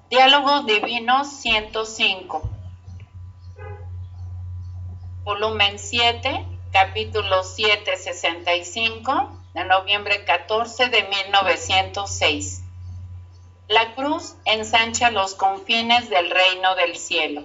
Diálogo Divino 105, volumen 7, capítulo 765, de noviembre 14 de 1906. La cruz ensancha los confines del reino del cielo.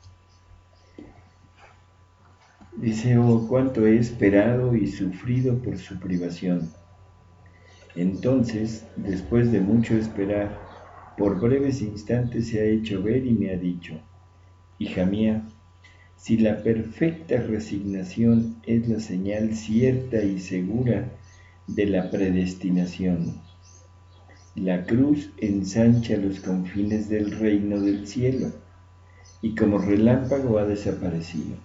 Dice: oh, cuánto he esperado y sufrido por su privación. Entonces, después de mucho esperar, por breves instantes se ha hecho ver y me ha dicho: hija mía, si la perfecta resignación es la señal cierta y segura de la predestinación, la cruz ensancha los confines del reino del cielo y como relámpago ha desaparecido.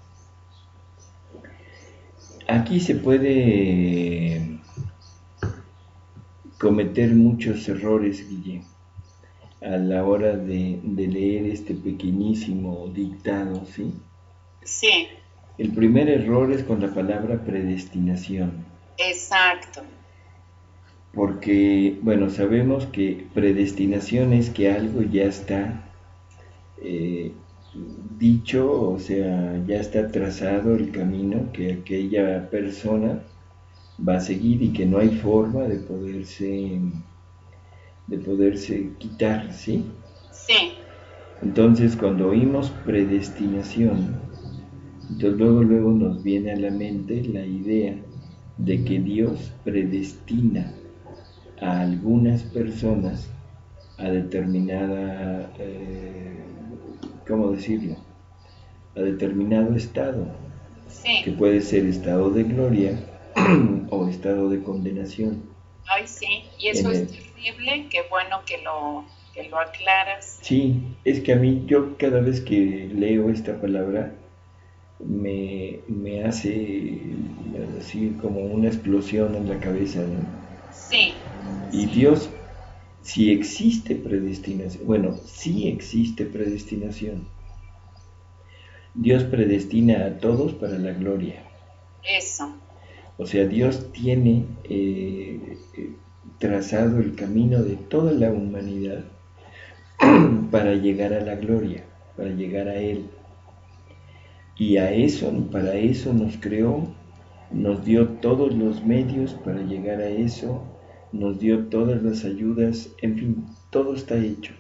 Aquí se puede cometer muchos errores, Guille, a la hora de leer este pequeñísimo dictado, ¿sí? Sí. El primer error es con la palabra predestinación. Exacto. Porque, bueno, sabemos que predestinación es que algo ya está dicho, o sea, ya está trazado el camino que aquella persona va a seguir y que no hay forma de poderse quitar, ¿sí? Sí. Entonces, cuando oímos predestinación, entonces luego nos viene a la mente la idea de que Dios predestina a algunas personas a determinada, ¿cómo decirlo? A determinado estado, Sí. que puede ser estado de gloria o estado de condenación. Ay, sí. Y eso es terrible. Qué bueno que lo aclaras. Sí, es que a mí, yo cada vez que leo esta palabra, me hace así como una explosión en la cabeza, ¿no? Sí. Y Sí. Dios, si existe predestinación, bueno, sí existe predestinación. Dios predestina a todos para la gloria. Eso. O sea, Dios tiene trazado el camino de toda la humanidad para llegar a la gloria, para llegar a Él. Y para eso nos creó, nos dio todos los medios para llegar a eso, nos dio todas las ayudas, en fin, todo está hecho.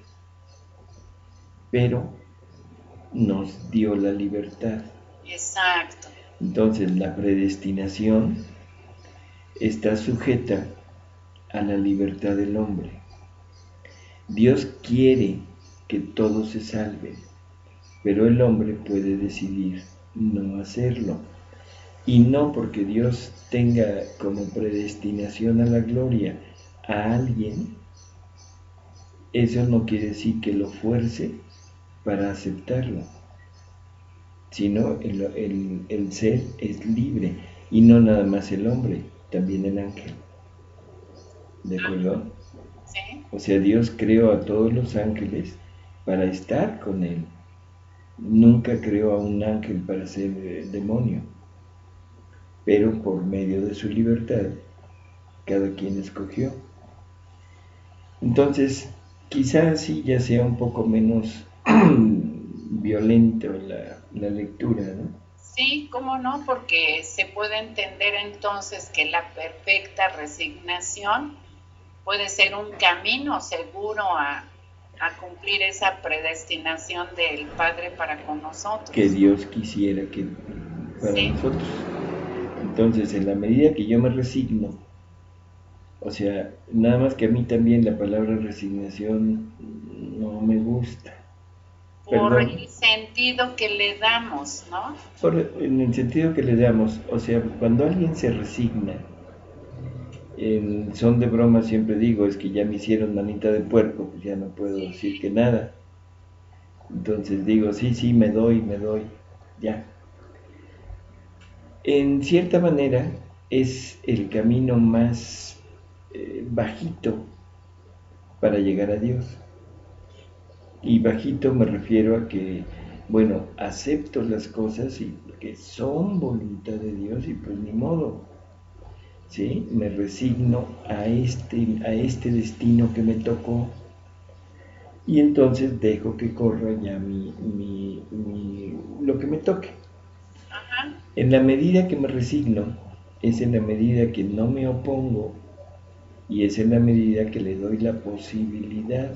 Pero nos dio la libertad. Exacto. Entonces la predestinación está sujeta a la libertad del hombre. Dios quiere que todos se salven, pero el hombre puede decidir no hacerlo. Y no porque Dios tenga como predestinación a la gloria a alguien, eso no quiere decir que lo fuerce para aceptarlo, sino el ser es libre, y no nada más el hombre, también el ángel. ¿De acuerdo? Sí. O sea, Dios creó a todos los ángeles para estar con Él. Nunca creó a un ángel para ser demonio, pero por medio de su libertad, cada quien escogió. Entonces, quizás sí ya sea un poco menos violento la lectura, ¿no? Sí, cómo no, porque se puede entender entonces que la perfecta resignación puede ser un camino seguro a cumplir esa predestinación del Padre para con nosotros. Que Dios quisiera que para Sí. nosotros. Entonces, en la medida que yo me resigno, o sea, nada más que a mí también la palabra resignación no me gusta. Por Perdón, el sentido que le damos, ¿no? en el sentido que le damos, o sea, cuando alguien se resigna, en son de broma siempre digo, es que ya me hicieron manita de puerco, pues ya no puedo decir que nada. Entonces digo, sí, me doy, ya. En cierta manera es el camino más bajito para llegar a Dios. Y bajito me refiero a que, bueno, acepto las cosas y que son voluntad de Dios y pues ni modo, ¿sí? Me resigno a este destino que me tocó y entonces dejo que corra ya lo que me toque. Ajá. En la medida que me resigno, es en la medida que no me opongo y es en la medida que le doy la posibilidad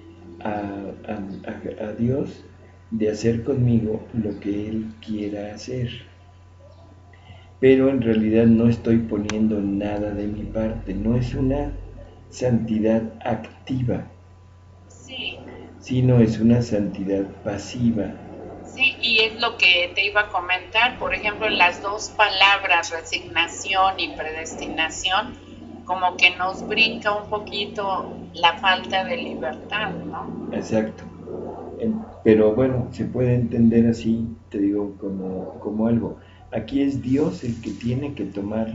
a Dios de hacer conmigo lo que Él quiera hacer. Pero en realidad no estoy poniendo nada de mi parte, no es una santidad activa, Sí. sino es una santidad pasiva. Sí, y es lo que te iba a comentar, por ejemplo, las dos palabras, resignación y predestinación, como que nos brinca un poquito la falta de libertad, ¿no? Exacto. Pero bueno, se puede entender así, te digo, como algo. Aquí es Dios el que tiene que tomar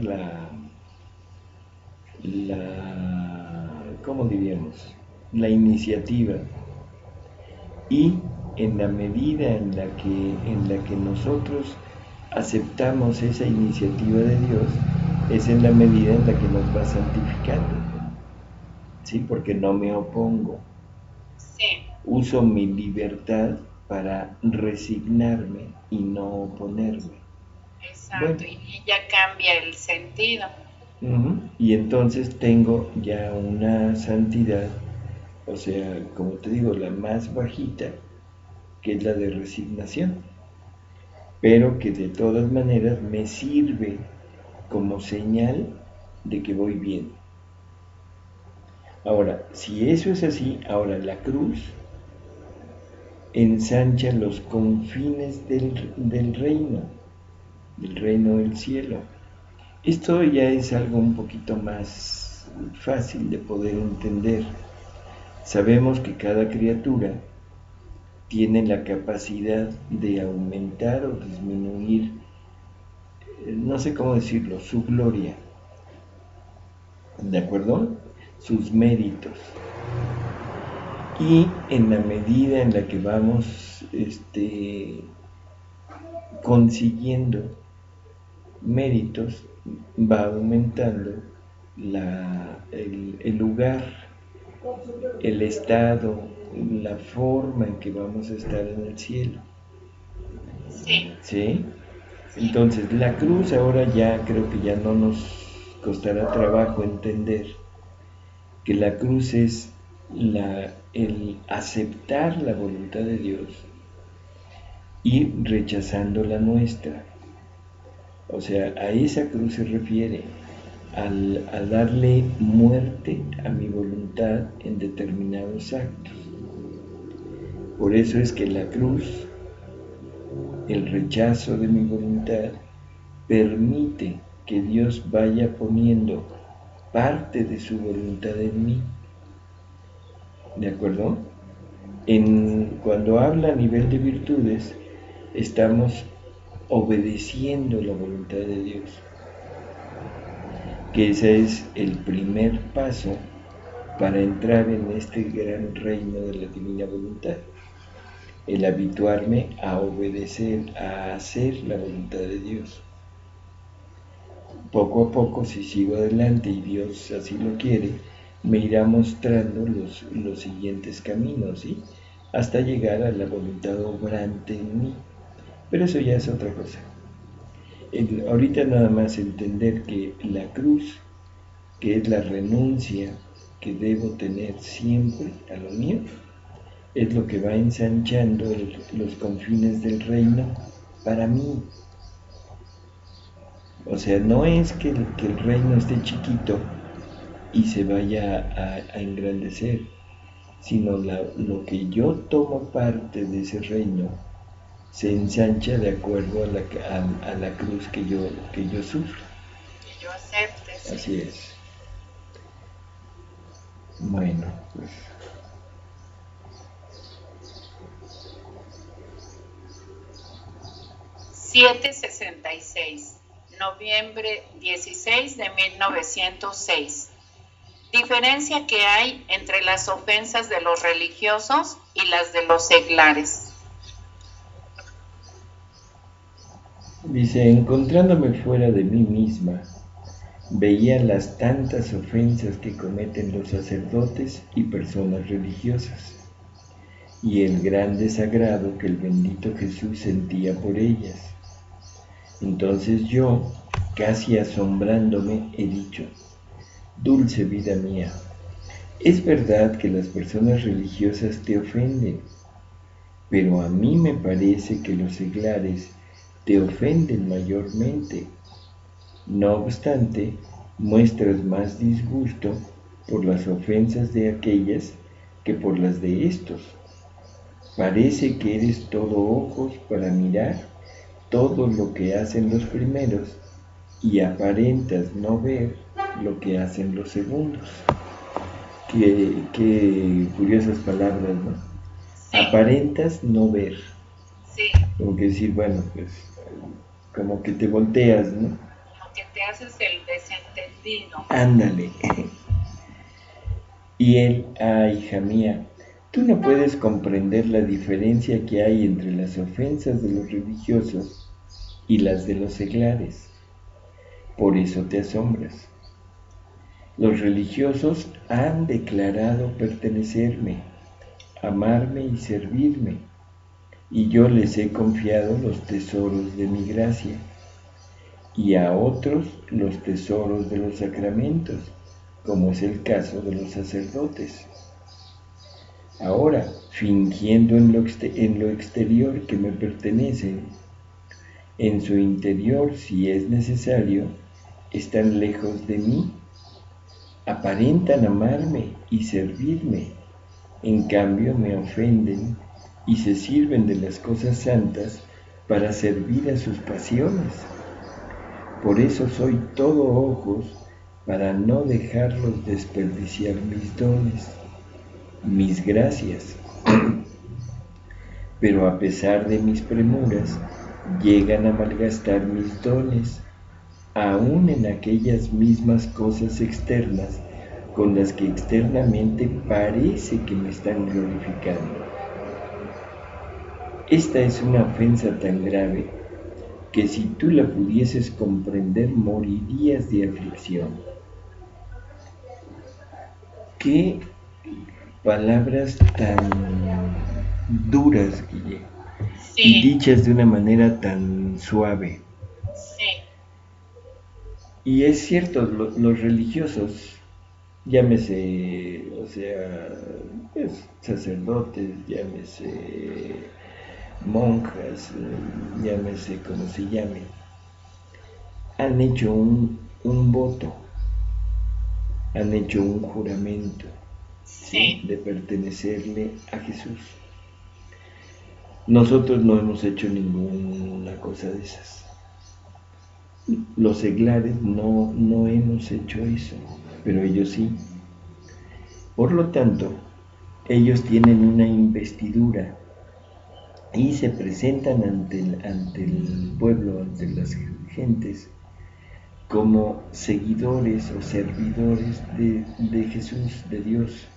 ¿cómo diríamos? La iniciativa. Y en la medida en la que nosotros aceptamos esa iniciativa de Dios, es en la medida en la que nos va santificando. ¿Sí? Porque no me opongo. Sí. Uso mi libertad para resignarme y no oponerme. Bueno, Exacto, y ya cambia el sentido. y entonces tengo ya una santidad, o sea, como te digo, la más bajita, que es la de resignación, pero que de todas maneras me sirve como señal de que voy bien. Ahora, si eso es así, ahora la cruz ensancha los confines del reino del cielo. Esto ya es algo un poquito más fácil de poder entender. Sabemos que cada criatura tiene la capacidad de aumentar o disminuir, no sé cómo decirlo, su gloria, ¿de acuerdo? Sus méritos. Y en la medida en la que vamos consiguiendo méritos, va aumentando el lugar, el estado, la forma en que vamos a estar en el cielo. Sí. ¿Sí? Entonces, la cruz ahora ya creo que ya no nos costará trabajo entender que la cruz es el aceptar la voluntad de Dios y rechazando la nuestra. O sea, a esa cruz se refiere a darle muerte a mi voluntad en determinados actos. Por eso es que la cruz, el rechazo de mi voluntad, permite que Dios vaya poniendo parte de su voluntad en mí. ¿De acuerdo? Cuando habla a nivel de virtudes, estamos obedeciendo la voluntad de Dios, que ese es el primer paso para entrar en este gran reino de la divina voluntad, el habituarme a obedecer, a hacer la voluntad de Dios. Poco a poco, si sigo adelante y Dios así lo quiere, me irá mostrando los siguientes caminos, ¿sí? Hasta llegar a la voluntad obrante en mí. Pero eso ya es otra cosa. Ahorita nada más entender que la cruz, que es la renuncia que debo tener siempre a lo mío, es lo que va ensanchando los confines del reino para mí. O sea, no es que el reino esté chiquito y se vaya a engrandecer, sino lo que yo tomo parte de ese reino se ensancha de acuerdo a la cruz que yo sufro. Que yo acepte, sí. Así es. Bueno, pues 766, noviembre 16 de 1906. Diferencia que hay entre las ofensas de los religiosos y las de los seglares. dice, encontrándome fuera de mí misma, veía las tantas ofensas que cometen los sacerdotes y personas religiosas. y el gran desagrado que el bendito Jesús sentía por ellas. Entonces yo, casi asombrándome, he dicho: dulce vida mía, es verdad que las personas religiosas te ofenden, pero a mí me parece que los seglares te ofenden mayormente. No obstante, muestras más disgusto por las ofensas de aquellas que por las de estos. Parece que eres todo ojos para mirar todo lo que hacen los primeros y aparentas no ver lo que hacen los segundos. Qué curiosas palabras, ¿no? Sí, Aparentas no ver. sí, Como que decir, bueno, pues como que te volteas, ¿no? como que te haces el desentendido. Ándale. Y él, hija mía, tú no puedes comprender la diferencia que hay entre las ofensas de los religiosos y las de los seglares. Por eso te asombras. Los religiosos han declarado pertenecerme, amarme y servirme, y yo les he confiado los tesoros de mi gracia, y a otros los tesoros de los sacramentos, como es el caso de los sacerdotes. Ahora, fingiendo en lo exterior que me pertenecen, en su interior, si es necesario, están lejos de mí, aparentan amarme y servirme, en cambio me ofenden y se sirven de las cosas santas para servir a sus pasiones. Por eso soy todo ojos para no dejarlos desperdiciar mis dones, mis gracias. Pero a pesar de mis premuras, llegan a malgastar mis dones, aun en aquellas mismas cosas externas con las que externamente parece que me están glorificando. Esta es una ofensa tan grave que si tú la pudieses comprender morirías de aflicción. Qué palabras tan duras, Guille, y Sí, dichas de una manera tan suave. sí, Y es cierto, los religiosos, llámese, o sea, pues, sacerdotes, llámese monjas, llámese como se llame, han hecho un voto, han hecho un juramento, ¿sí?, sí, de pertenecerle a Jesús. Nosotros no hemos hecho ninguna cosa de esas. Los seglares no hemos hecho eso, pero ellos sí. Por lo tanto, ellos tienen una investidura y se presentan ante el pueblo, ante las gentes, como seguidores o servidores de Jesús, de Dios.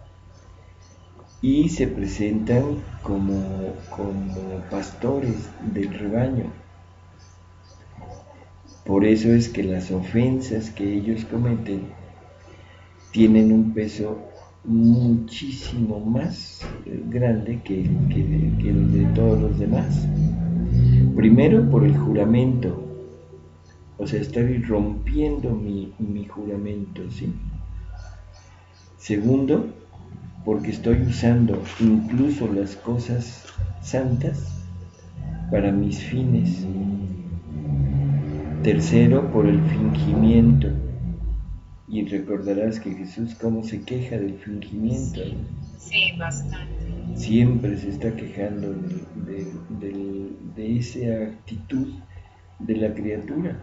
Y se presentan como pastores del rebaño. Por eso es que las ofensas que ellos cometen tienen un peso muchísimo más grande que el de todos los demás. Primero, por el juramento, o sea, estoy rompiendo mi juramento, ¿sí? Segundo, porque estoy usando incluso las cosas santas para mis fines. Tercero, por el fingimiento. Y recordarás que Jesús cómo se queja del fingimiento, sí, ¿no? sí, bastante. Siempre se está quejando de esa actitud de la criatura.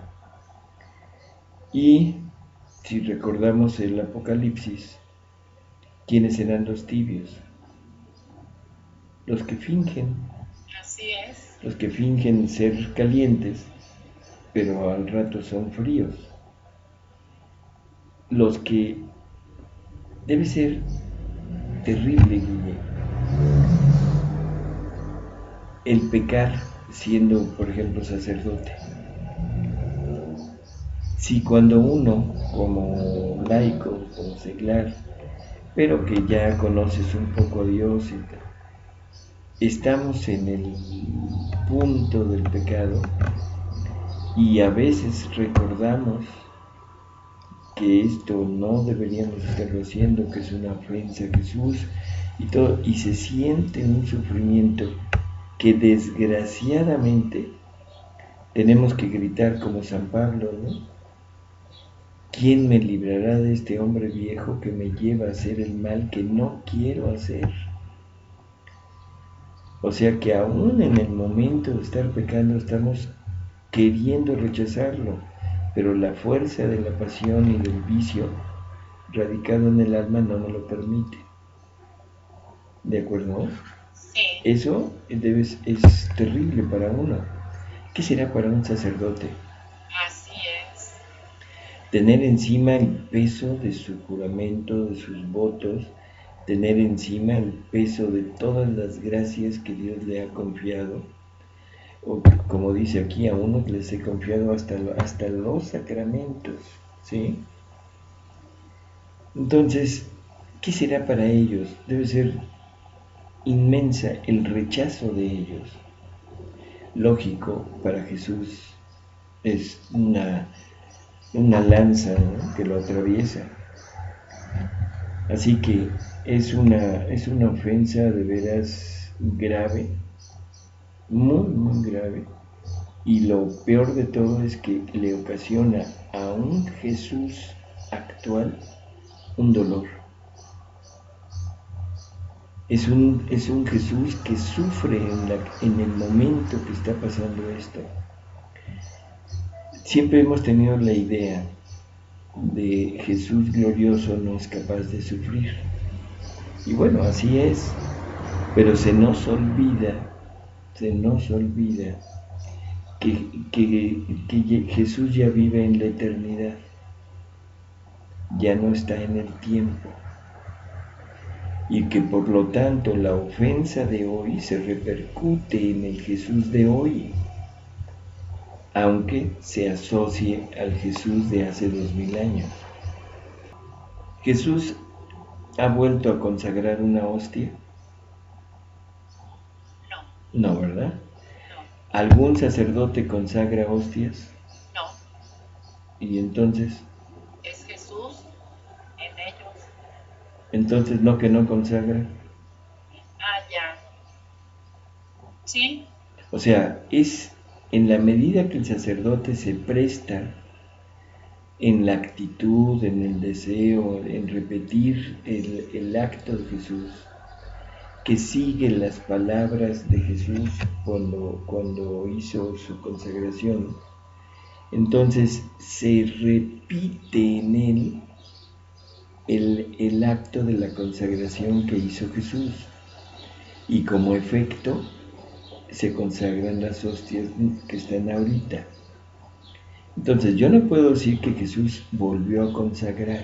Y si recordamos el Apocalipsis, ¿quiénes serán los tibios? Los que fingen, Así es. los que fingen ser calientes, pero al rato son fríos. Los que debe ser terrible, Guille, el pecar siendo, por ejemplo, sacerdote. Si cuando uno, como laico, como seglar, pero que ya conoces un poco a Dios y tal, estamos en el punto del pecado y a veces recordamos que esto no deberíamos estarlo haciendo, que es una ofensa a Jesús y todo, y se siente un sufrimiento que desgraciadamente tenemos que gritar como San Pablo, ¿no? ¿Quién me librará de este hombre viejo que me lleva a hacer el mal que no quiero hacer? O sea que aún en el momento de estar pecando estamos queriendo rechazarlo, pero la fuerza de la pasión y del vicio radicado en el alma no nos lo permite. ¿De acuerdo? Sí. Eso es terrible para uno. ¿Qué será para un sacerdote? Así es. Tener encima el peso de su juramento, de sus votos, tener encima el peso de todas las gracias que Dios le ha confiado, o como dice aquí, a uno que les he confiado hasta los sacramentos, ¿sí? Entonces, ¿qué será para ellos? Debe ser inmensa el rechazo de ellos. Lógico, para Jesús es una lanza, ¿no?, que lo atraviesa. Así que es una ofensa de veras grave, muy, muy grave. Y lo peor de todo es que le ocasiona a un Jesús actual un dolor. Es un Jesús que sufre en el momento que está pasando esto. Siempre hemos tenido la idea de Jesús glorioso no es capaz de sufrir. Y bueno, así es, pero se nos olvida que Jesús ya vive en la eternidad, ya no está en el tiempo, y que por lo tanto la ofensa de hoy se repercute en el Jesús de hoy, aunque se asocie al Jesús de hace 2000 años. Jesús ha vuelto a consagrar una hostia. No, ¿verdad? No. ¿Algún sacerdote consagra hostias? No. Y entonces, Es Jesús en ellos. entonces no, que no consagra. Ah, ya. Sí. O sea, es en la medida que el sacerdote se presta en la actitud, en el deseo, en repetir el acto de Jesús, que sigue las palabras de Jesús cuando hizo su consagración, entonces se repite en él el acto de la consagración que hizo Jesús, y como efecto se consagran las hostias que están ahorita. Entonces yo no puedo decir que Jesús volvió a consagrar,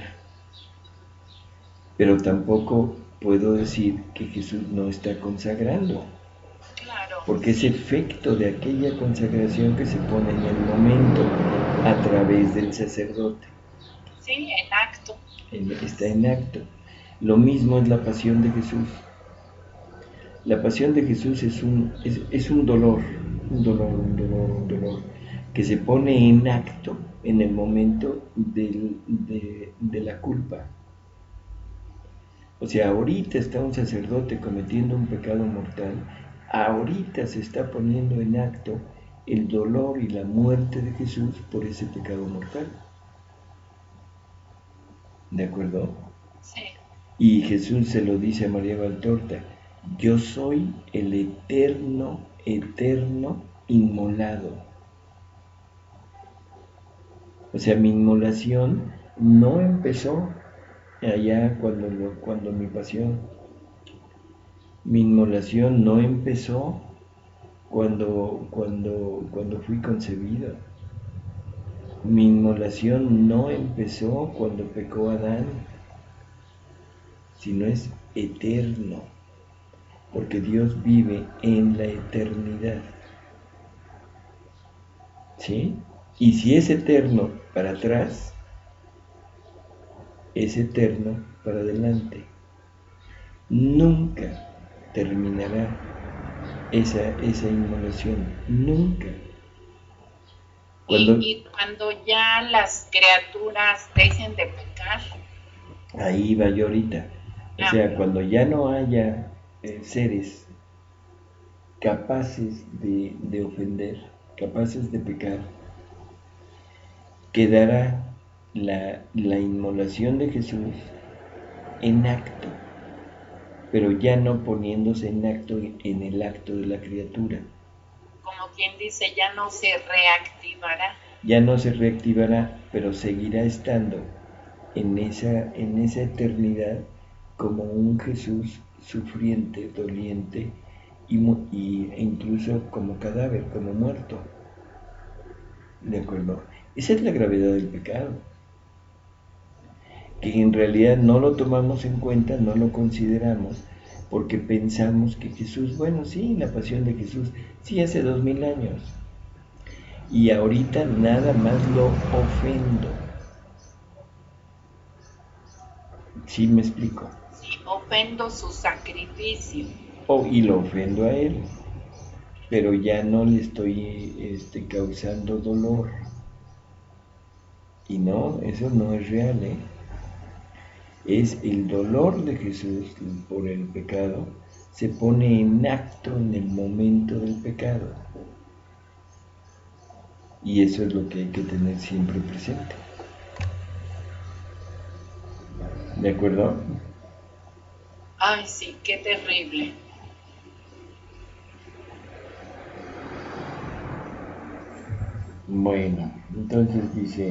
pero tampoco puedo decir que Jesús no está consagrando. Claro. Porque es efecto de aquella consagración que se pone en el momento a través del sacerdote. Sí, en acto. Está en acto. Lo mismo es la pasión de Jesús. La pasión de Jesús es un dolor, que se pone en acto en el momento de la culpa. O sea, ahorita está un sacerdote cometiendo un pecado mortal, ahorita se está poniendo en acto el dolor y la muerte de Jesús por ese pecado mortal. ¿De acuerdo? Sí. Y Jesús se lo dice a María Valtorta: yo soy el eterno inmolado. O sea, mi inmolación no empezó allá cuando mi pasión. Mi inmolación no empezó cuando fui concebido. Mi inmolación no empezó cuando pecó Adán, sino es eterno, porque Dios vive en la eternidad. ¿Sí? Y si es eterno para atrás, es eterno para adelante. Nunca terminará. esa inmolación, nunca. Y cuando ya las criaturas dejen de pecar. Ahí va yo ahorita. O sea, cuando ya no haya seres capaces de ofender, capaces de pecar, quedará la inmolación de Jesús en acto, pero ya no poniéndose en acto en el acto de la criatura. Como quien dice, ya no se reactivará. Ya no se reactivará, pero seguirá estando en esa eternidad como un Jesús sufriente, doliente e incluso como cadáver, como muerto. ¿De acuerdo? Esa es la gravedad del pecado, que en realidad no lo tomamos en cuenta, no lo consideramos, porque pensamos que Jesús, bueno, sí, la pasión de Jesús, sí, hace 2000 años, y ahorita nada más lo ofendo. ¿Sí me explico? Sí, ofendo su sacrificio. Y lo ofendo a él, pero ya no le estoy causando dolor. Y no, eso no es real, ¿eh? Es el dolor de Jesús por el pecado, se pone en acto en el momento del pecado. Y eso es lo que hay que tener siempre presente. ¿De acuerdo? Ay, sí, qué terrible. Bueno, entonces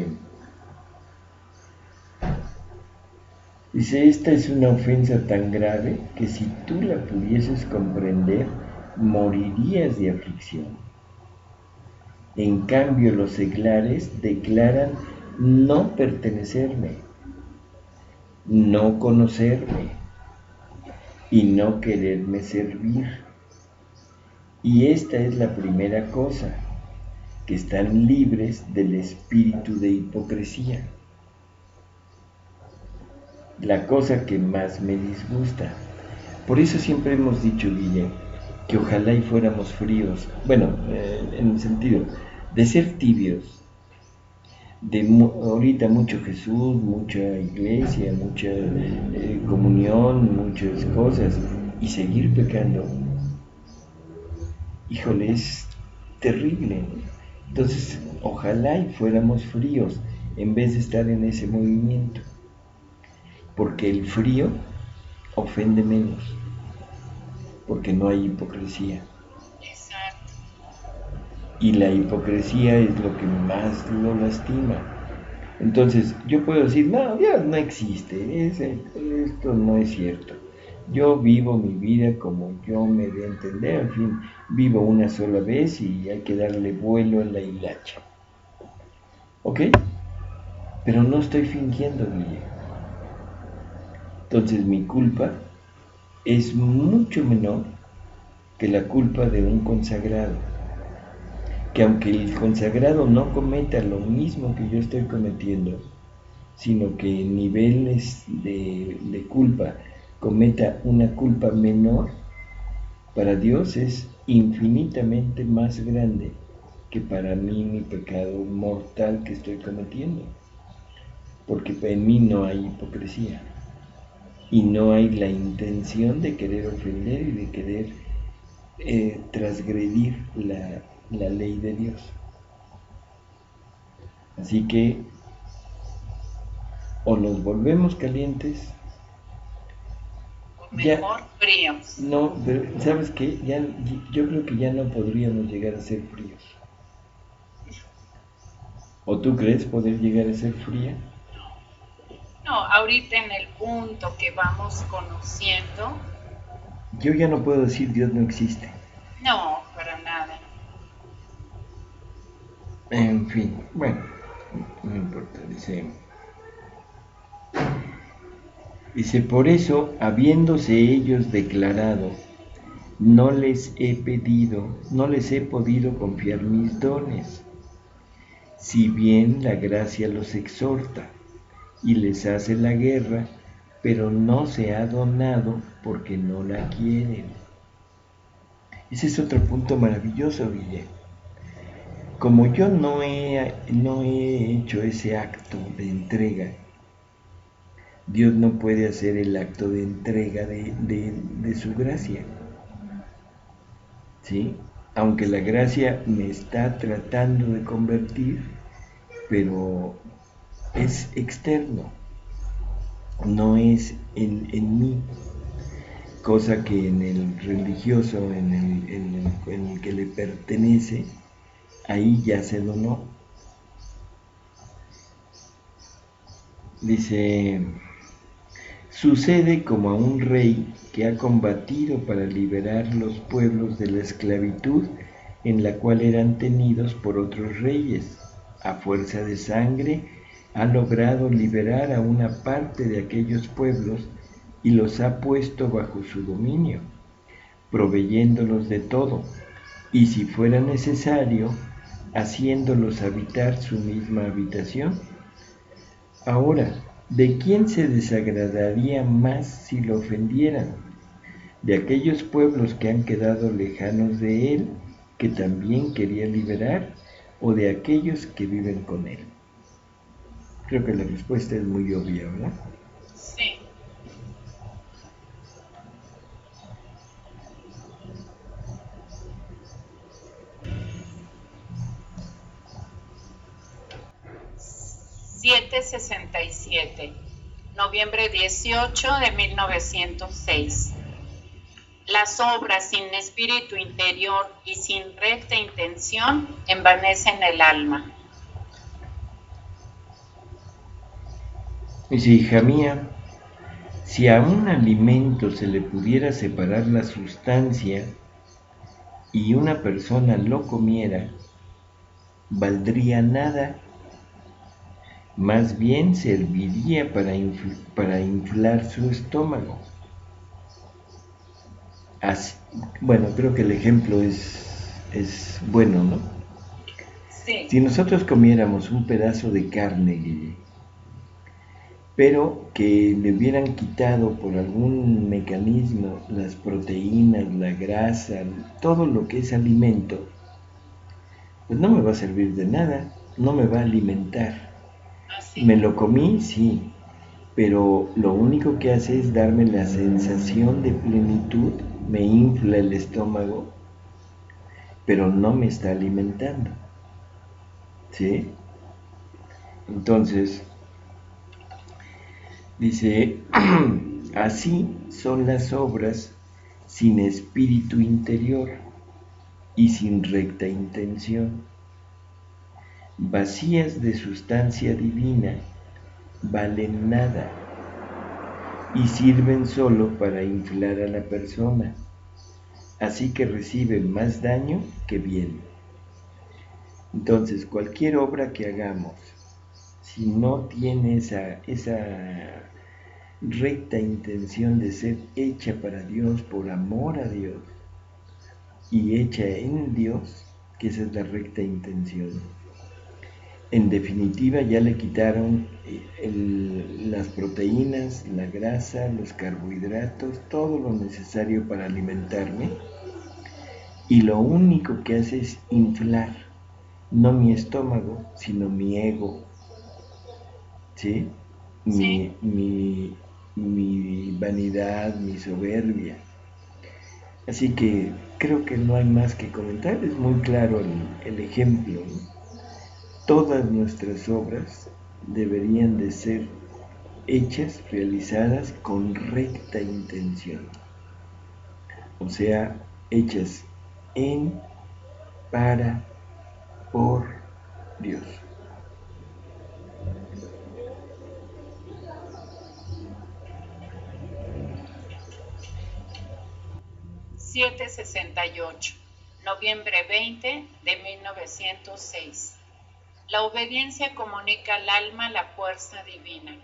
dice, esta es una ofensa tan grave que si tú la pudieses comprender, morirías de aflicción. En cambio, los seglares declaran no pertenecerme, no conocerme y no quererme servir. Y esta es la primera cosa, que están libres del espíritu de hipocresía. La cosa que más me disgusta. Por eso siempre hemos dicho, Guille, que ojalá y fuéramos fríos. Bueno, en el sentido de ser tibios. Ahorita mucho Jesús, mucha iglesia, mucha comunión, muchas cosas. Y seguir pecando. Híjole, es terrible. Entonces, ojalá y fuéramos fríos en vez de estar en ese movimiento. Porque el frío ofende menos, porque no hay hipocresía. Exacto. Y la hipocresía es lo que más lo lastima. Entonces, yo puedo decir, no, Dios no existe, esto no es cierto. Yo vivo mi vida como yo me dé a entender, en fin, vivo una sola vez y hay que darle vuelo a la hilacha. ¿Ok? Pero no estoy fingiendo, Guille. Entonces mi culpa es mucho menor que la culpa de un consagrado. Que aunque el consagrado no cometa lo mismo que yo estoy cometiendo, sino que en niveles de culpa cometa una culpa menor, para Dios es infinitamente más grande que para mí mi pecado mortal que estoy cometiendo. Porque en mí no hay hipocresía y no hay la intención de querer ofender y de querer transgredir la ley de Dios. Así que o nos volvemos calientes, O mejor ya, fríos. no, pero ¿sabes qué? Yo creo que ya no podríamos llegar a ser fríos. ¿O tú crees poder llegar a ser fría? No, ahorita en el punto que vamos conociendo, Yo ya no puedo decir Dios no existe. no, para nada. En fin, bueno, no importa, dice, por eso, habiéndose ellos declarado, no les he podido confiar mis dones, si bien la gracia los exhorta y les hace la guerra, pero no se ha donado porque no la quieren. Ese es otro punto maravilloso, Guille. Como yo no he hecho ese acto de entrega, Dios no puede hacer el acto de entrega de su gracia, ¿sí? Aunque la gracia me está tratando de convertir, pero es externo, no es en mí, cosa que en el religioso, en el que le pertenece, ahí ya se donó. Dice, sucede como a un rey que ha combatido para liberar los pueblos de la esclavitud en la cual eran tenidos por otros reyes. A fuerza de sangre ha logrado liberar a una parte de aquellos pueblos y los ha puesto bajo su dominio, proveyéndolos de todo, y si fuera necesario, haciéndolos habitar su misma habitación. Ahora, ¿de quién se desagradaría más si lo ofendieran? ¿De aquellos pueblos que han quedado lejanos de él, que también quería liberar, o de aquellos que viven con él? Creo que la respuesta es muy obvia, ¿verdad? Sí. ...767... noviembre 18 de 1906. Las obras sin espíritu interior y sin recta intención envanecen el alma. Dice, hija mía, si a un alimento se le pudiera separar la sustancia y una persona lo comiera, valdría nada, más bien serviría para inflar su estómago. Así, bueno, creo que el ejemplo es bueno, ¿no? Sí. Si nosotros comiéramos un pedazo de carne, Guille, pero que le hubieran quitado por algún mecanismo las proteínas, la grasa, todo lo que es alimento, pues no me va a servir de nada, no me va a alimentar. Me lo comí, sí, pero lo único que hace es darme la sensación de plenitud, me infla el estómago, pero no me está alimentando, ¿sí? Entonces, dice, así son las obras sin espíritu interior y sin recta intención, vacías de sustancia divina, valen nada y sirven solo para inflar a la persona, así que reciben más daño que bien. Entonces, cualquier obra que hagamos, si no tiene esa recta intención de ser hecha para Dios, por amor a Dios, y hecha en Dios, que esa es la recta intención, en definitiva ya le quitaron las proteínas, la grasa, los carbohidratos, todo lo necesario para alimentarme, y lo único que hace es inflar, no mi estómago, sino mi ego, ¿sí? Sí. Mi vanidad, mi soberbia. Así que creo que no hay más que comentar, es muy claro el ejemplo, ¿no? Todas nuestras obras deberían de ser hechas, realizadas con recta intención, o sea, hechas en, para, por Dios. ...768... noviembre 20 de 1906. La obediencia comunica al alma la fuerza divina.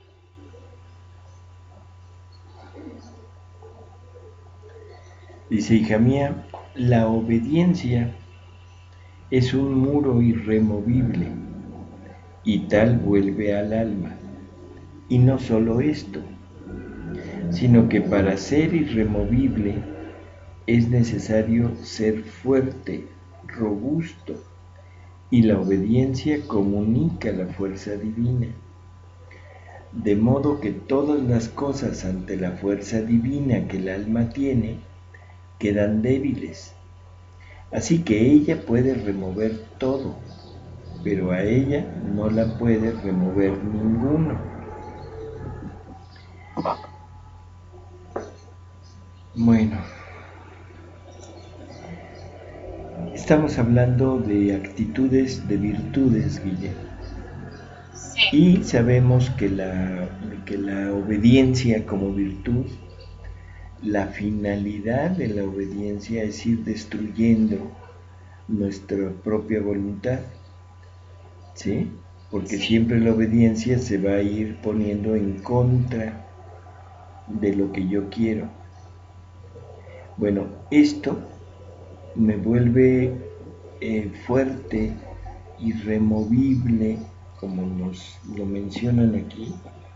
Dice, hija mía, la obediencia es un muro irremovible y tal vuelve al alma. Y no solo esto, sino que para ser irremovible es necesario ser fuerte, robusto, y la obediencia comunica la fuerza divina. De modo que todas las cosas ante la fuerza divina que el alma tiene quedan débiles. Así que ella puede remover todo, pero a ella no la puede remover ninguno. Bueno, estamos hablando de actitudes, de virtudes, Guillermo. Sí. Y sabemos que la obediencia como virtud, la finalidad de la obediencia es ir destruyendo nuestra propia voluntad, ¿sí? Porque siempre la obediencia se va a ir poniendo en contra de lo que yo quiero. Bueno, esto me vuelve fuerte, irremovible, como nos lo mencionan aquí.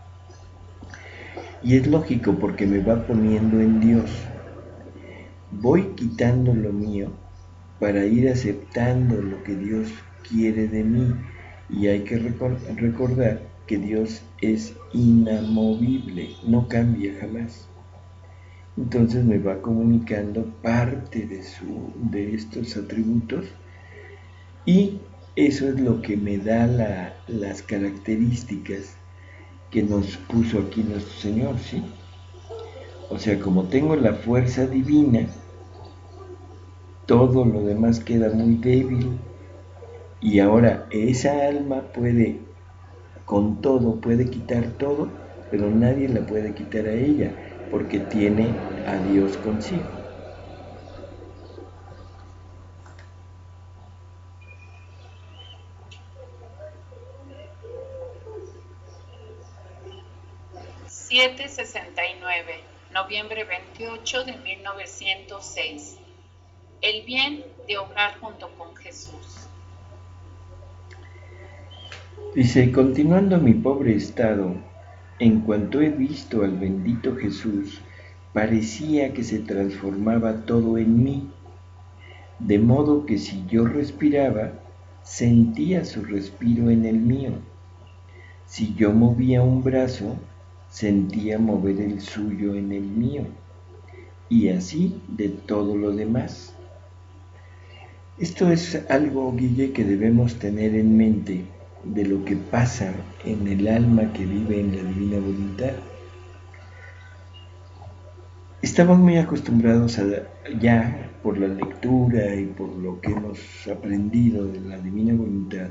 Y es lógico porque me va poniendo en Dios. Voy quitando lo mío para ir aceptando lo que Dios quiere de mí. Y hay que recordar que Dios es inamovible, no cambia jamás. Entonces me va comunicando parte de estos atributos y eso es lo que me da las características que nos puso aquí nuestro Señor, ¿sí? O sea, como tengo la fuerza divina, todo lo demás queda muy débil y ahora esa alma puede, con todo, puede quitar todo, pero nadie la puede quitar a ella porque tiene a Dios consigo. ...769... noviembre 28 de 1906... el bien de obrar junto con Jesús. Dice, continuando mi pobre estado, en cuanto he visto al bendito Jesús, parecía que se transformaba todo en mí, de modo que si yo respiraba, sentía su respiro en el mío. Si yo movía un brazo, sentía mover el suyo en el mío, y así de todo lo demás. Esto es algo, Guille, que debemos tener en mente de lo que pasa en el alma que vive en la divina voluntad. Estamos muy acostumbrados ya por la lectura y por lo que hemos aprendido de la divina voluntad,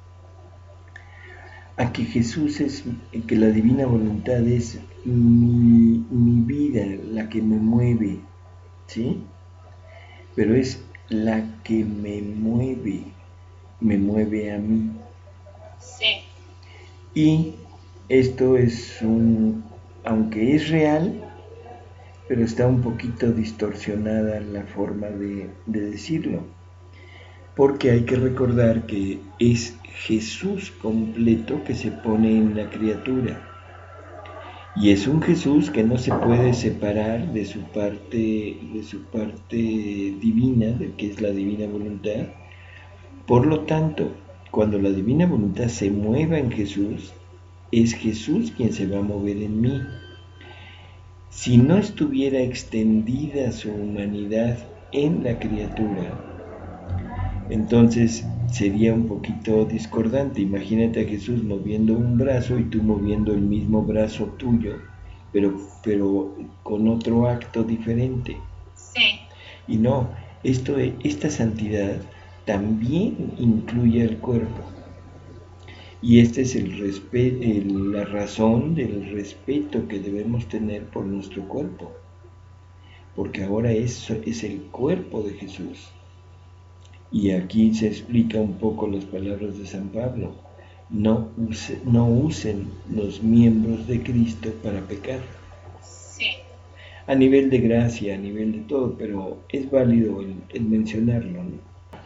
a que que la divina voluntad es mi vida, la que me mueve, ¿sí? Pero es la que me mueve a mí. Sí. Y esto aunque es real, pero está un poquito distorsionada la forma de decirlo. Porque hay que recordar que es Jesús completo que se pone en la criatura. Y es un Jesús que no se puede separar de su parte divina, de que es la divina voluntad. Por lo tanto, cuando la divina voluntad se mueva en Jesús, es Jesús quien se va a mover en mí. Si no estuviera extendida su humanidad en la criatura, entonces sería un poquito discordante. Imagínate a Jesús moviendo un brazo y tú moviendo el mismo brazo tuyo, pero con otro acto diferente. Sí. Y no, esta santidad también incluye al cuerpo. Y esta es la razón del respeto que debemos tener por nuestro cuerpo. Porque ahora es el cuerpo de Jesús. Y aquí se explica un poco las palabras de San Pablo. No usen los miembros de Cristo para pecar. Sí. A nivel de gracia, a nivel de todo, pero es válido el mencionarlo, ¿no?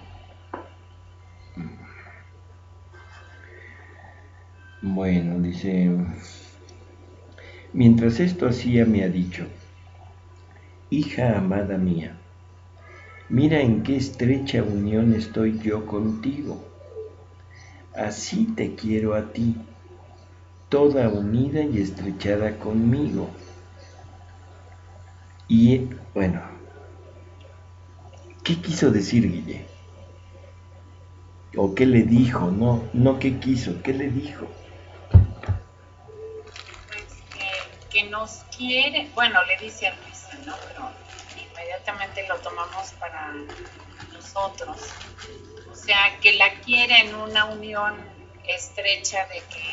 Bueno, dice, mientras esto hacía me ha dicho, hija amada mía, Mira en qué estrecha unión estoy yo contigo. Así te quiero a ti, toda unida y estrechada conmigo. Y bueno, ¿qué quiso decir Guille? ¿O qué le dijo? No qué quiso, ¿qué le dijo? Pues que nos quiere, bueno, le dice a Luisa, ¿no? Pero inmediatamente lo tomamos para nosotros. O sea, que la quiere en una unión estrecha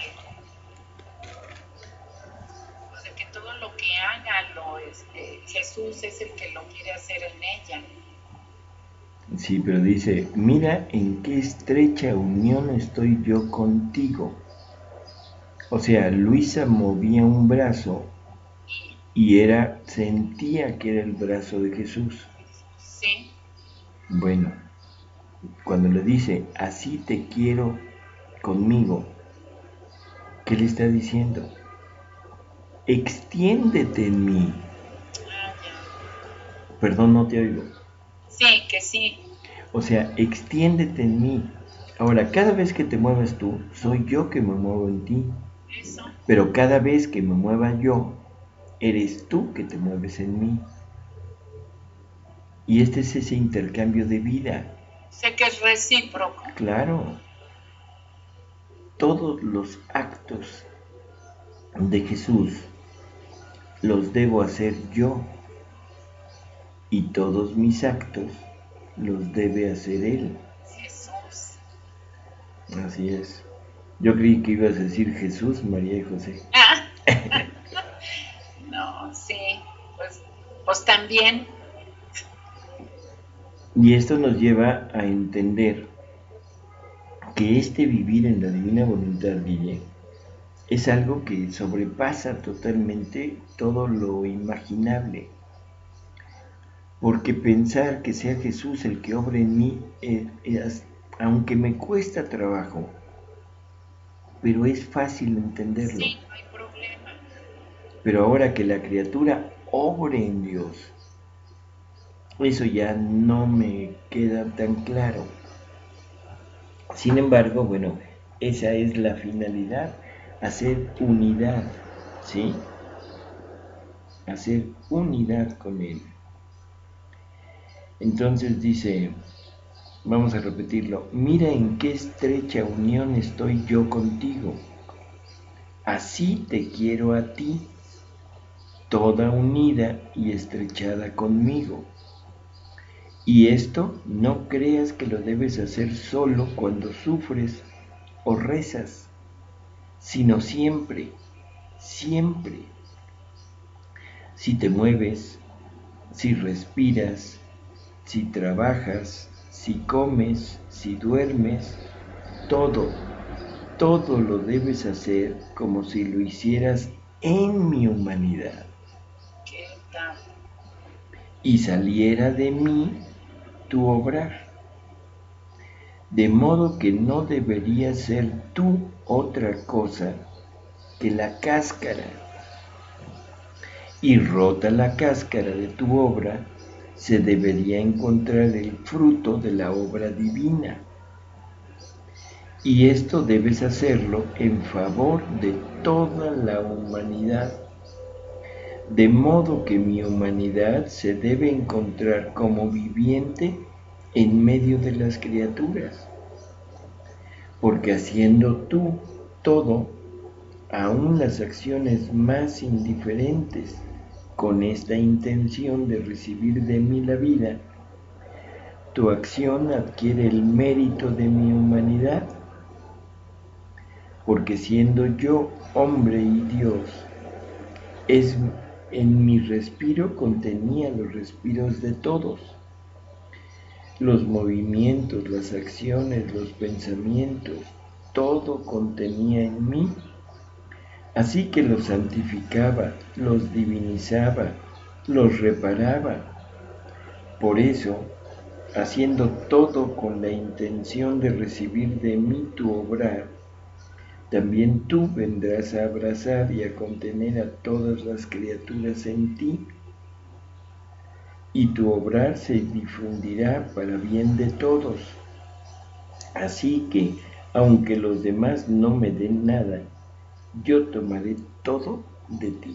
pues de que todo lo que haga Jesús es el que lo quiere hacer en ella. Sí, pero dice, mira en qué estrecha unión estoy yo contigo. O sea, Luisa movía un brazo y sentía que era el brazo de Jesús. Sí. Bueno, cuando le dice, así te quiero conmigo, ¿qué le está diciendo? Extiéndete en mí. Ah, ya. Perdón, no te oigo. Sí, que sí. O sea, extiéndete en mí. Ahora, cada vez que te mueves tú, soy yo que me muevo en ti. Eso. Pero cada vez que me mueva yo, eres tú que te mueves en mí. Y este es ese intercambio de vida. Sé que es recíproco. Claro, todos los actos de Jesús los debo hacer yo y todos mis actos los debe hacer Él. Jesús. Así es. Yo creí que ibas a decir Jesús, María y José. Ah, no, sí. Pues también. Y esto nos lleva a entender que este vivir en la divina voluntad, Guille, es algo que sobrepasa totalmente todo lo imaginable. Porque pensar que sea Jesús el que obre en mí, aunque me cuesta trabajo, pero es fácil entenderlo. Sí, no hay problema. Pero ahora que la criatura obre en Dios, eso ya no me queda tan claro. Sin embargo, bueno, esa es la finalidad, hacer unidad, ¿sí? Hacer unidad con Él. Entonces dice, vamos a repetirlo, mira en qué estrecha unión estoy yo contigo. Así te quiero a ti, toda unida y estrechada conmigo. Y esto no creas que lo debes hacer solo cuando sufres o rezas, sino siempre, siempre. Si te mueves, si respiras, si trabajas, si comes, si duermes, todo, todo lo debes hacer como si lo hicieras en mi humanidad. ¿Qué tal? Y saliera de mí tu obrar. De modo que no deberías ser tú otra cosa que la cáscara. Y rota la cáscara de tu obra, se debería encontrar el fruto de la obra divina. Y esto debes hacerlo en favor de toda la humanidad. De modo que mi humanidad se debe encontrar como viviente en medio de las criaturas. Porque haciendo tú todo, aun las acciones más indiferentes, con esta intención de recibir de mí la vida, tu acción adquiere el mérito de mi humanidad, porque siendo yo hombre y Dios, en mi respiro contenía los respiros de todos, los movimientos, las acciones, los pensamientos, todo contenía en mí. Así que los santificaba, los divinizaba, los reparaba. Por eso, haciendo todo con la intención de recibir de mí tu obrar, también tú vendrás a abrazar y a contener a todas las criaturas en ti. y tu obrar se difundirá para bien de todos. Así que, aunque los demás no me den nada, yo tomaré todo de ti.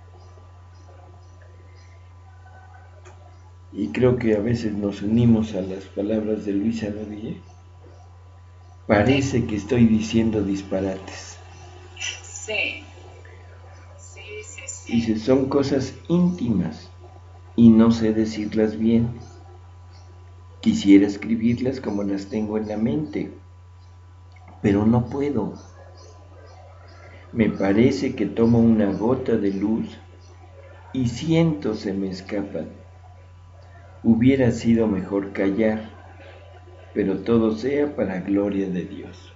Y creo que a veces nos unimos a las palabras de Luisa Noville. Parece que estoy diciendo disparates. Sí, sí, sí, sí. Dice, son cosas íntimas y no sé decirlas bien. Quisiera escribirlas como las tengo en la mente, pero no puedo. Me parece que tomo una gota de luz y siento se me escapan. Hubiera sido mejor callar, pero todo sea para gloria de Dios.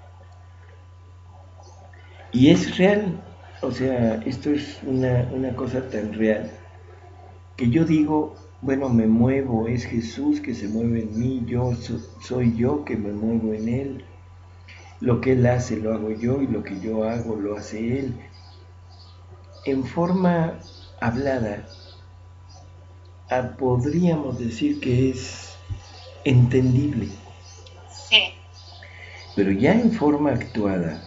Y es real, o sea, esto es una cosa tan real que yo digo, bueno, me muevo, es Jesús que se mueve en mí, soy yo que me muevo en Él. Lo que Él hace lo hago yo y lo que yo hago lo hace Él. En forma hablada, podríamos decir que es entendible, Sí. pero ya en forma actuada,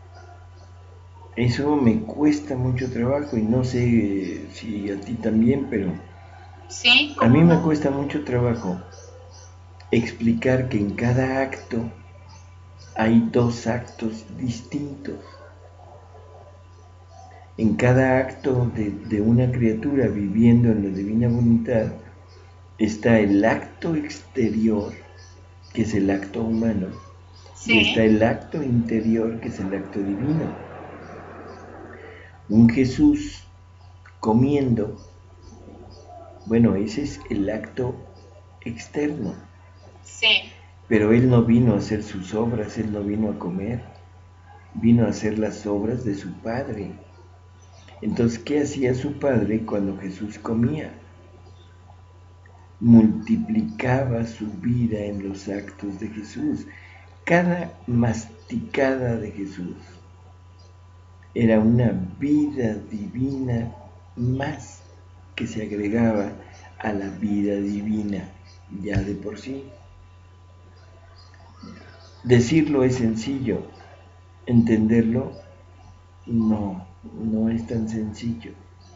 eso me cuesta mucho trabajo y no sé si a ti también, pero Sí, a mí ¿cómo me no? cuesta mucho trabajo explicar que en cada acto hay dos actos distintos. En cada acto de una criatura viviendo en la divina voluntad está el acto exterior, que es el acto humano, y está Sí, el acto interior, que es el acto divino. Un Jesús comiendo, bueno, ese es el acto externo, sí, pero Él no vino a hacer sus obras, Él no vino a comer, vino a hacer las obras de su Padre. Entonces, ¿qué hacía su Padre cuando Jesús comía? Multiplicaba su vida en los actos de Jesús. Cada masticada de Jesús era una vida divina más que se agregaba a la vida divina ya de por sí. Decirlo es sencillo, entenderlo no es tan sencillo.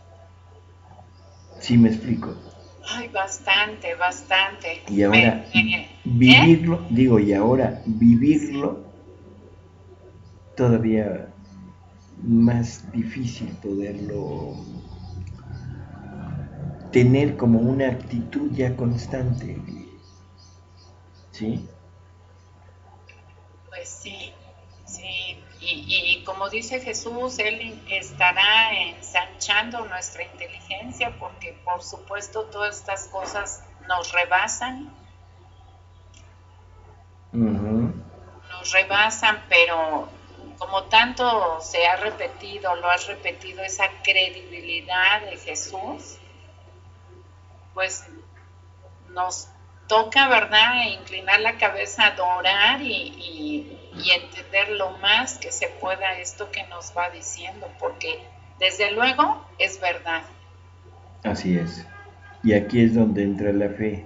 ¿Sí me explico? ay, bastante, bastante. Y ahora ¿Eh? vivirlo, digo, y ahora vivirlo todavía más difícil poderlo tener como una actitud ya constante, ¿sí? Pues sí, sí. Y como dice Jesús, Él estará ensanchando nuestra inteligencia porque por supuesto todas estas cosas Uh-huh. nos rebasan, pero como tanto se ha repetido, lo has repetido, esa credibilidad de Jesús, pues nos toca, ¿verdad?, inclinar la cabeza, adorar y entender lo más que se pueda esto que nos va diciendo, porque desde luego es verdad. Así es. Y aquí es donde entra la fe,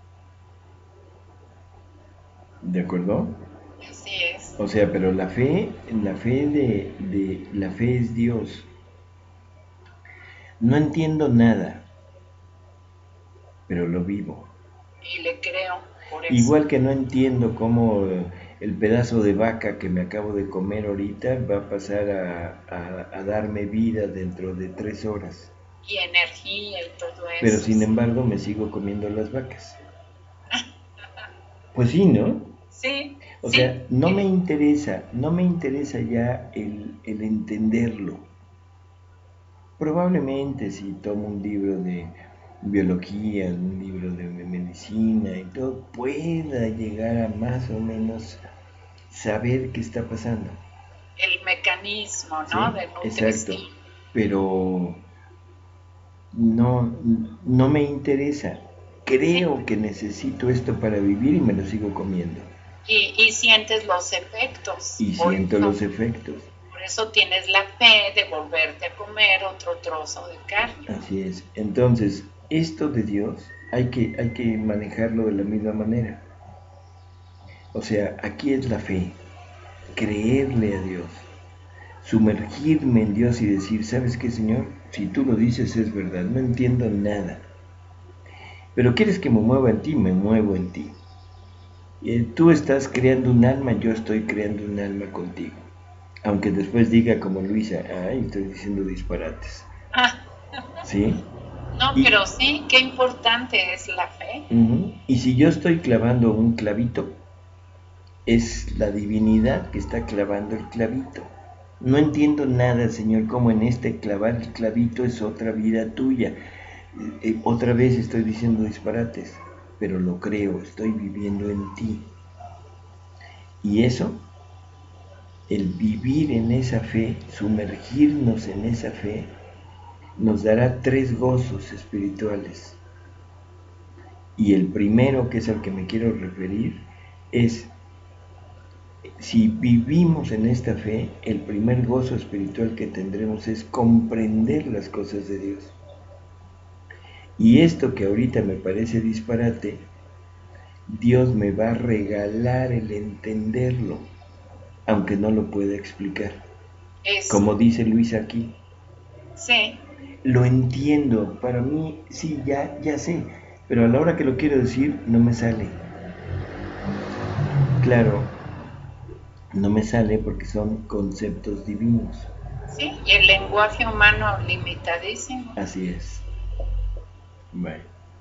¿de acuerdo? Así es. O sea, pero la fe es Dios. No entiendo nada, pero lo vivo. Y le creo por eso. Igual que no entiendo cómo el pedazo de vaca que me acabo de comer ahorita va a pasar a darme vida dentro de 3 horas. Y energía y todo Pero eso. sin embargo me sigo comiendo las vacas. Pues sí, ¿no? Sí, O sí. sea, no me interesa ya el entenderlo. Probablemente si tomo un libro de biología, un libro de medicina y todo, pueda llegar a más o menos saber qué está pasando, El mecanismo, ¿no? ¿sí? De Exacto. nutrición. Pero no me interesa. Sí. Creo que necesito esto para vivir y me lo sigo comiendo. Y sientes los efectos. Y siento los efectos. Por eso tienes la fe de volverte a comer otro trozo de carne. Así es. Entonces, esto de Dios hay que manejarlo de la misma manera. O sea, aquí es la fe, creerle a Dios, sumergirme en Dios y decir, ¿sabes qué, Señor? Si tú lo dices es verdad, no entiendo nada. Pero quieres que me mueva en ti, me muevo en ti. Tú estás creando un alma, yo estoy creando un alma contigo. Aunque después diga como Luisa, ay, estoy diciendo disparates. ¿Sí? No, pero sí, qué importante es la fe. Y si yo estoy clavando un clavito, es la divinidad que está clavando el clavito. No entiendo nada, Señor, como en este clavar el clavito es otra vida tuya. Otra vez estoy diciendo disparates, pero lo creo, estoy viviendo en ti. Y eso, el vivir en esa fe, sumergirnos en esa fe, nos dará 3 gozos espirituales. Y el primero, que es al que me quiero referir, es, si vivimos en esta fe, el primer gozo espiritual que tendremos es comprender las cosas de Dios. Y esto que ahorita me parece disparate, Dios me va a regalar el entenderlo, aunque no lo pueda explicar. Como dice Luis aquí. Sí. Lo entiendo, para mí sí, ya sé, pero a la hora que lo quiero decir no me sale. Claro, no me sale porque son conceptos divinos. Sí, y el lenguaje humano limitadísimo. Así es. Bueno.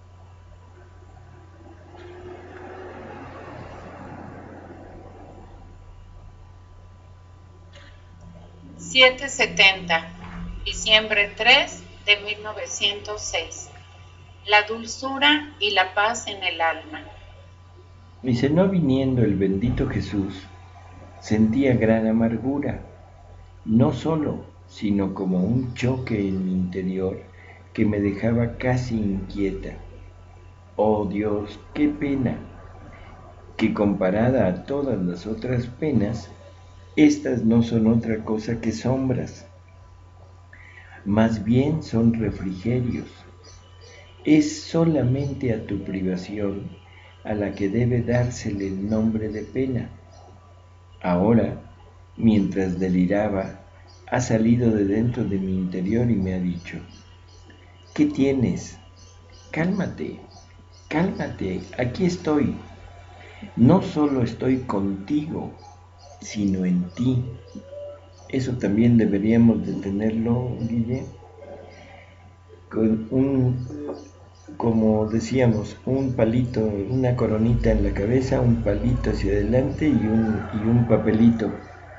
...770... diciembre 3 de 1906... la dulzura y la paz en el alma. Dice, no viniendo el bendito Jesús, sentía gran amargura, no solo, sino como un choque en mi interior que me dejaba casi inquieta. Oh Dios, qué pena, que comparada a todas las otras penas, estas no son otra cosa que sombras, más bien son refrigerios. Es solamente a tu privación a la que debe dársele el nombre de pena. Ahora, mientras deliraba, ha salido de dentro de mi interior y me ha dicho, ¿qué tienes? Cálmate, cálmate, aquí estoy. No solo estoy contigo, sino en ti. Eso también deberíamos de tenerlo, Guille, con como decíamos, un palito, una coronita en la cabeza, un palito hacia adelante y un papelito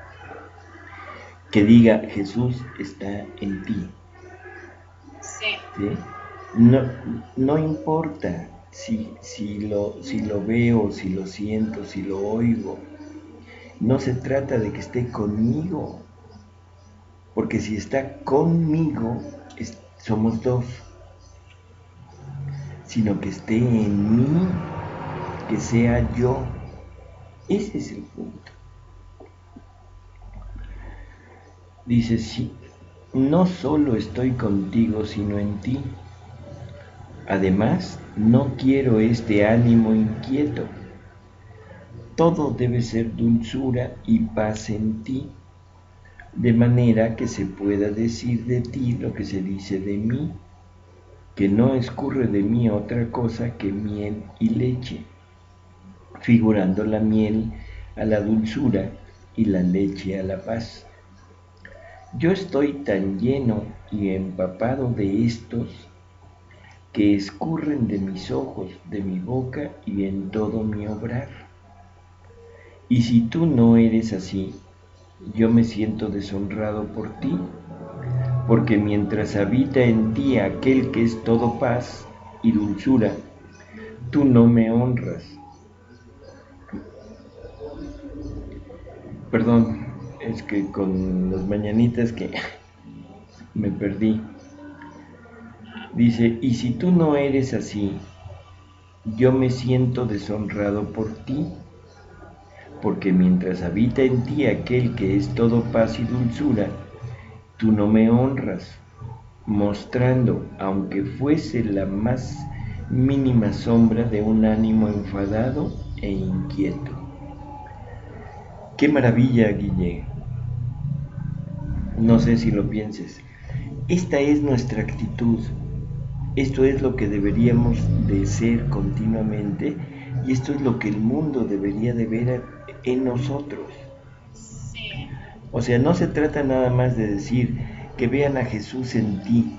que diga Jesús está en ti. Sí. ¿Sí? No importa si lo veo, si lo siento, si lo oigo. No se trata de que esté conmigo, porque si está conmigo, somos dos, sino que esté en mí, que sea yo. Ese es el punto. Dice, sí, no solo estoy contigo, sino en ti. Además, no quiero este ánimo inquieto. Todo debe ser dulzura y paz en ti, de manera que se pueda decir de ti lo que se dice de mí, que no escurre de mí otra cosa que miel y leche, figurando la miel a la dulzura y la leche a la paz. Yo estoy tan lleno y empapado de estos que escurren de mis ojos, de mi boca y en todo mi obrar. Y si tú no eres así, yo me siento deshonrado por ti, porque mientras habita en ti aquel que es todo paz y dulzura, tú no me honras. Perdón, es que con las mañanitas que me perdí. Dice, y si tú no eres así, yo me siento deshonrado por ti, porque mientras habita en ti aquel que es todo paz y dulzura, tú no me honras, mostrando, aunque fuese la más mínima sombra de un ánimo enfadado e inquieto. ¡Qué maravilla, Guille! No sé si lo pienses. Esta es nuestra actitud. Esto es lo que deberíamos de ser continuamente y esto es lo que el mundo debería de ver en nosotros. Sí. O sea, no se trata nada más de decir que vean a Jesús en ti,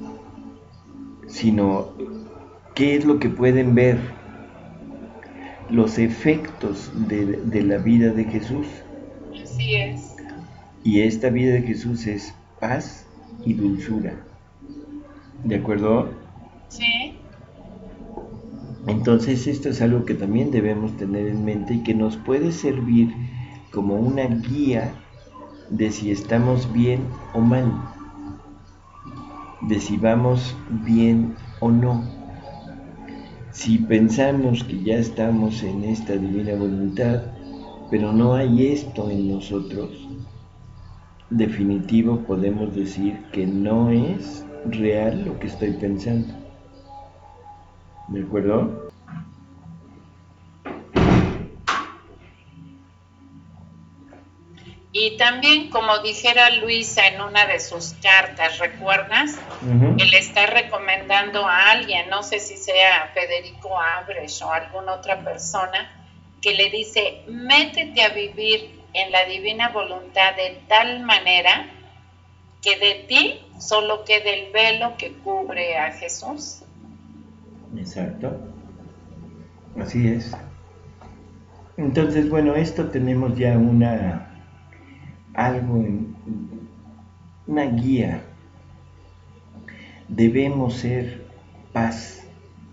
sino qué es lo que pueden ver, los efectos de la vida de Jesús. Así es. Y esta vida de Jesús es paz y dulzura. ¿De acuerdo? Sí. Entonces esto es algo que también debemos tener en mente y que nos puede servir como una guía de si estamos bien o mal, de si vamos bien o no. Si pensamos que ya estamos en esta divina voluntad, pero no hay esto en nosotros, definitivo podemos decir que no es real lo que estoy pensando. ¿De acuerdo? Y también, como dijera Luisa en una de sus cartas, ¿recuerdas? Uh-huh. Que le está recomendando a alguien, no sé si sea Federico Abresch o alguna otra persona, que le dice, métete a vivir en la divina voluntad de tal manera que de ti solo quede el velo que cubre a Jesús. Exacto. Así es. Entonces, bueno, esto tenemos ya una guía. Debemos ser paz,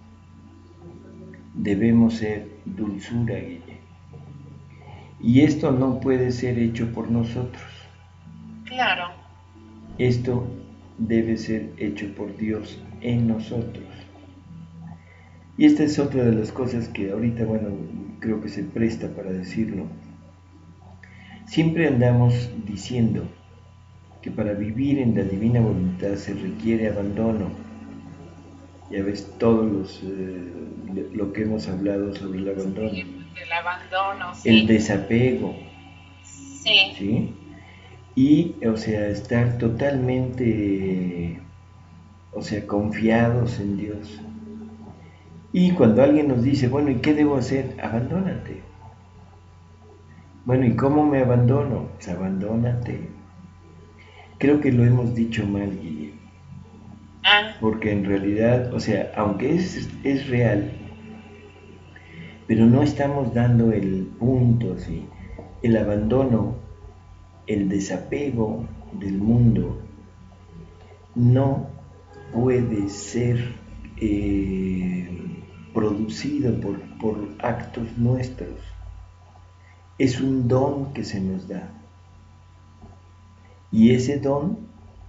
debemos ser dulzura, Guille. Y esto no puede ser hecho por nosotros. Claro. Esto debe ser hecho por Dios en nosotros. Y esta es otra de las cosas que ahorita, bueno, creo que se presta para decirlo. Siempre andamos diciendo que para vivir en la divina voluntad se requiere abandono. Ya ves lo que hemos hablado sobre el abandono. Sí, el abandono, sí. El desapego. Sí. ¿Sí? Y, o sea, estar totalmente, o sea, confiados en Dios. Y cuando alguien nos dice, bueno, ¿y qué debo hacer? Abandónate. Bueno, ¿y cómo me abandono? Pues abandónate. Creo que lo hemos dicho mal, Guille. Porque en realidad, o sea, aunque es real, pero no estamos dando el punto, ¿sí? El abandono, el desapego del mundo, no puede ser producido por actos nuestros. Es un don que se nos da. Y ese don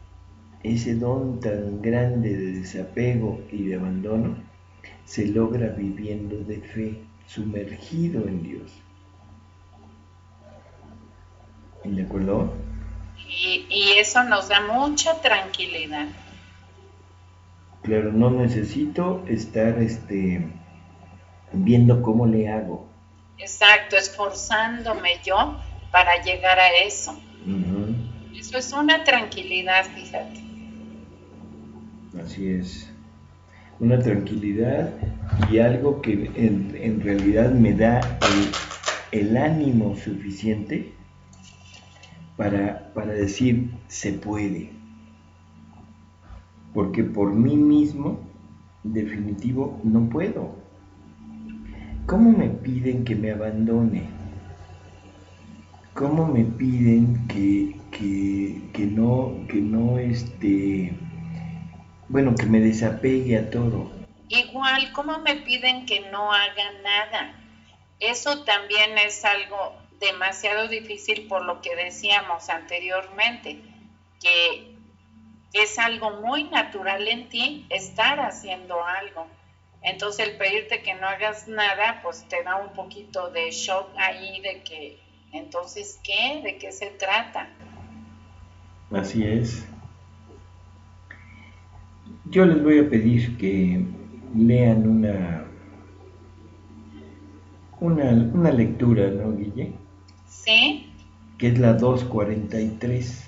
tan grande de desapego y de abandono, se logra viviendo de fe, sumergido en Dios. ¿De acuerdo? Y eso nos da mucha tranquilidad. Claro, no necesito estar viendo cómo le hago. Exacto, esforzándome yo para llegar a eso. Uh-huh. Eso es una tranquilidad, fíjate. Así es. Una tranquilidad y algo que en realidad me da el ánimo suficiente para decir se puede. Porque por mí mismo, definitivo, no puedo. ¿Cómo me piden que me abandone? ¿Cómo me piden que que me desapegue a todo? Igual, ¿cómo me piden que no haga nada? Eso también es algo demasiado difícil por lo que decíamos anteriormente, que es algo muy natural en ti estar haciendo algo. Entonces el pedirte que no hagas nada, pues te da un poquito de shock ahí de que, entonces, ¿qué? ¿De qué se trata? Así es. Yo les voy a pedir que lean una lectura, ¿no, Guille? Sí. Que es la 243.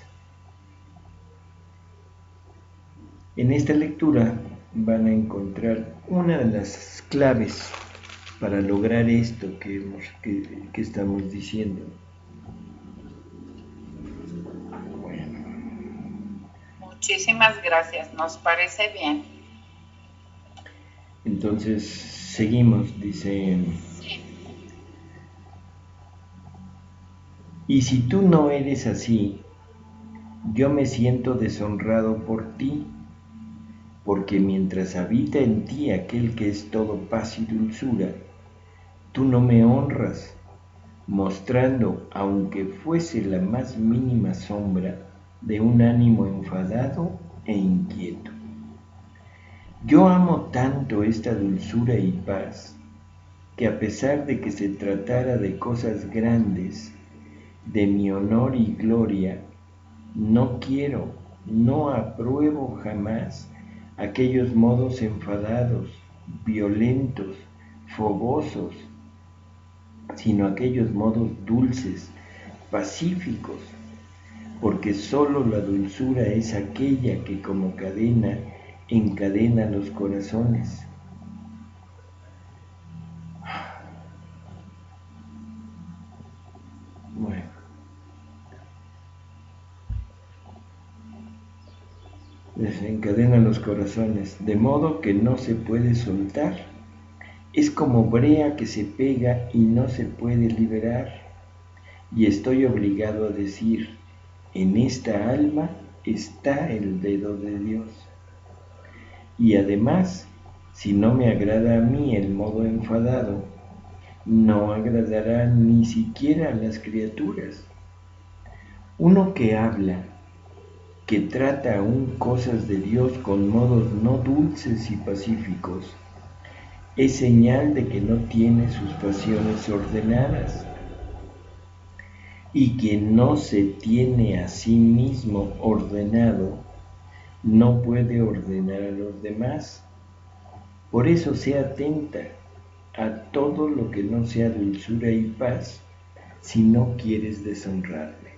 En esta lectura van a encontrar una de las claves para lograr esto que estamos diciendo. Bueno. Muchísimas gracias, nos parece bien. Entonces, seguimos, dice... Sí. Y si tú no eres así, yo me siento deshonrado por ti, porque mientras habita en ti aquel que es todo paz y dulzura, tú no me honras, mostrando, aunque fuese la más mínima sombra, de un ánimo enfadado e inquieto. Yo amo tanto esta dulzura y paz, que a pesar de que se tratara de cosas grandes, de mi honor y gloria, no quiero, no apruebo jamás aquellos modos enfadados, violentos, fogosos, sino aquellos modos dulces, pacíficos, porque sólo la dulzura es aquella que como cadena encadena los corazones. Bueno, desencadena los corazones, de modo que no se puede soltar. Es como brea que se pega y no se puede liberar. Y estoy obligado a decir, en esta alma está el dedo de Dios. Y además, si no me agrada a mí el modo enfadado, no agradará ni siquiera a las criaturas. Uno que habla, que trata aún cosas de Dios con modos no dulces y pacíficos, es señal de que no tiene sus pasiones ordenadas. Y quien no se tiene a sí mismo ordenado, no puede ordenar a los demás. Por eso sea atenta a todo lo que no sea dulzura y paz, si no quieres deshonrarme.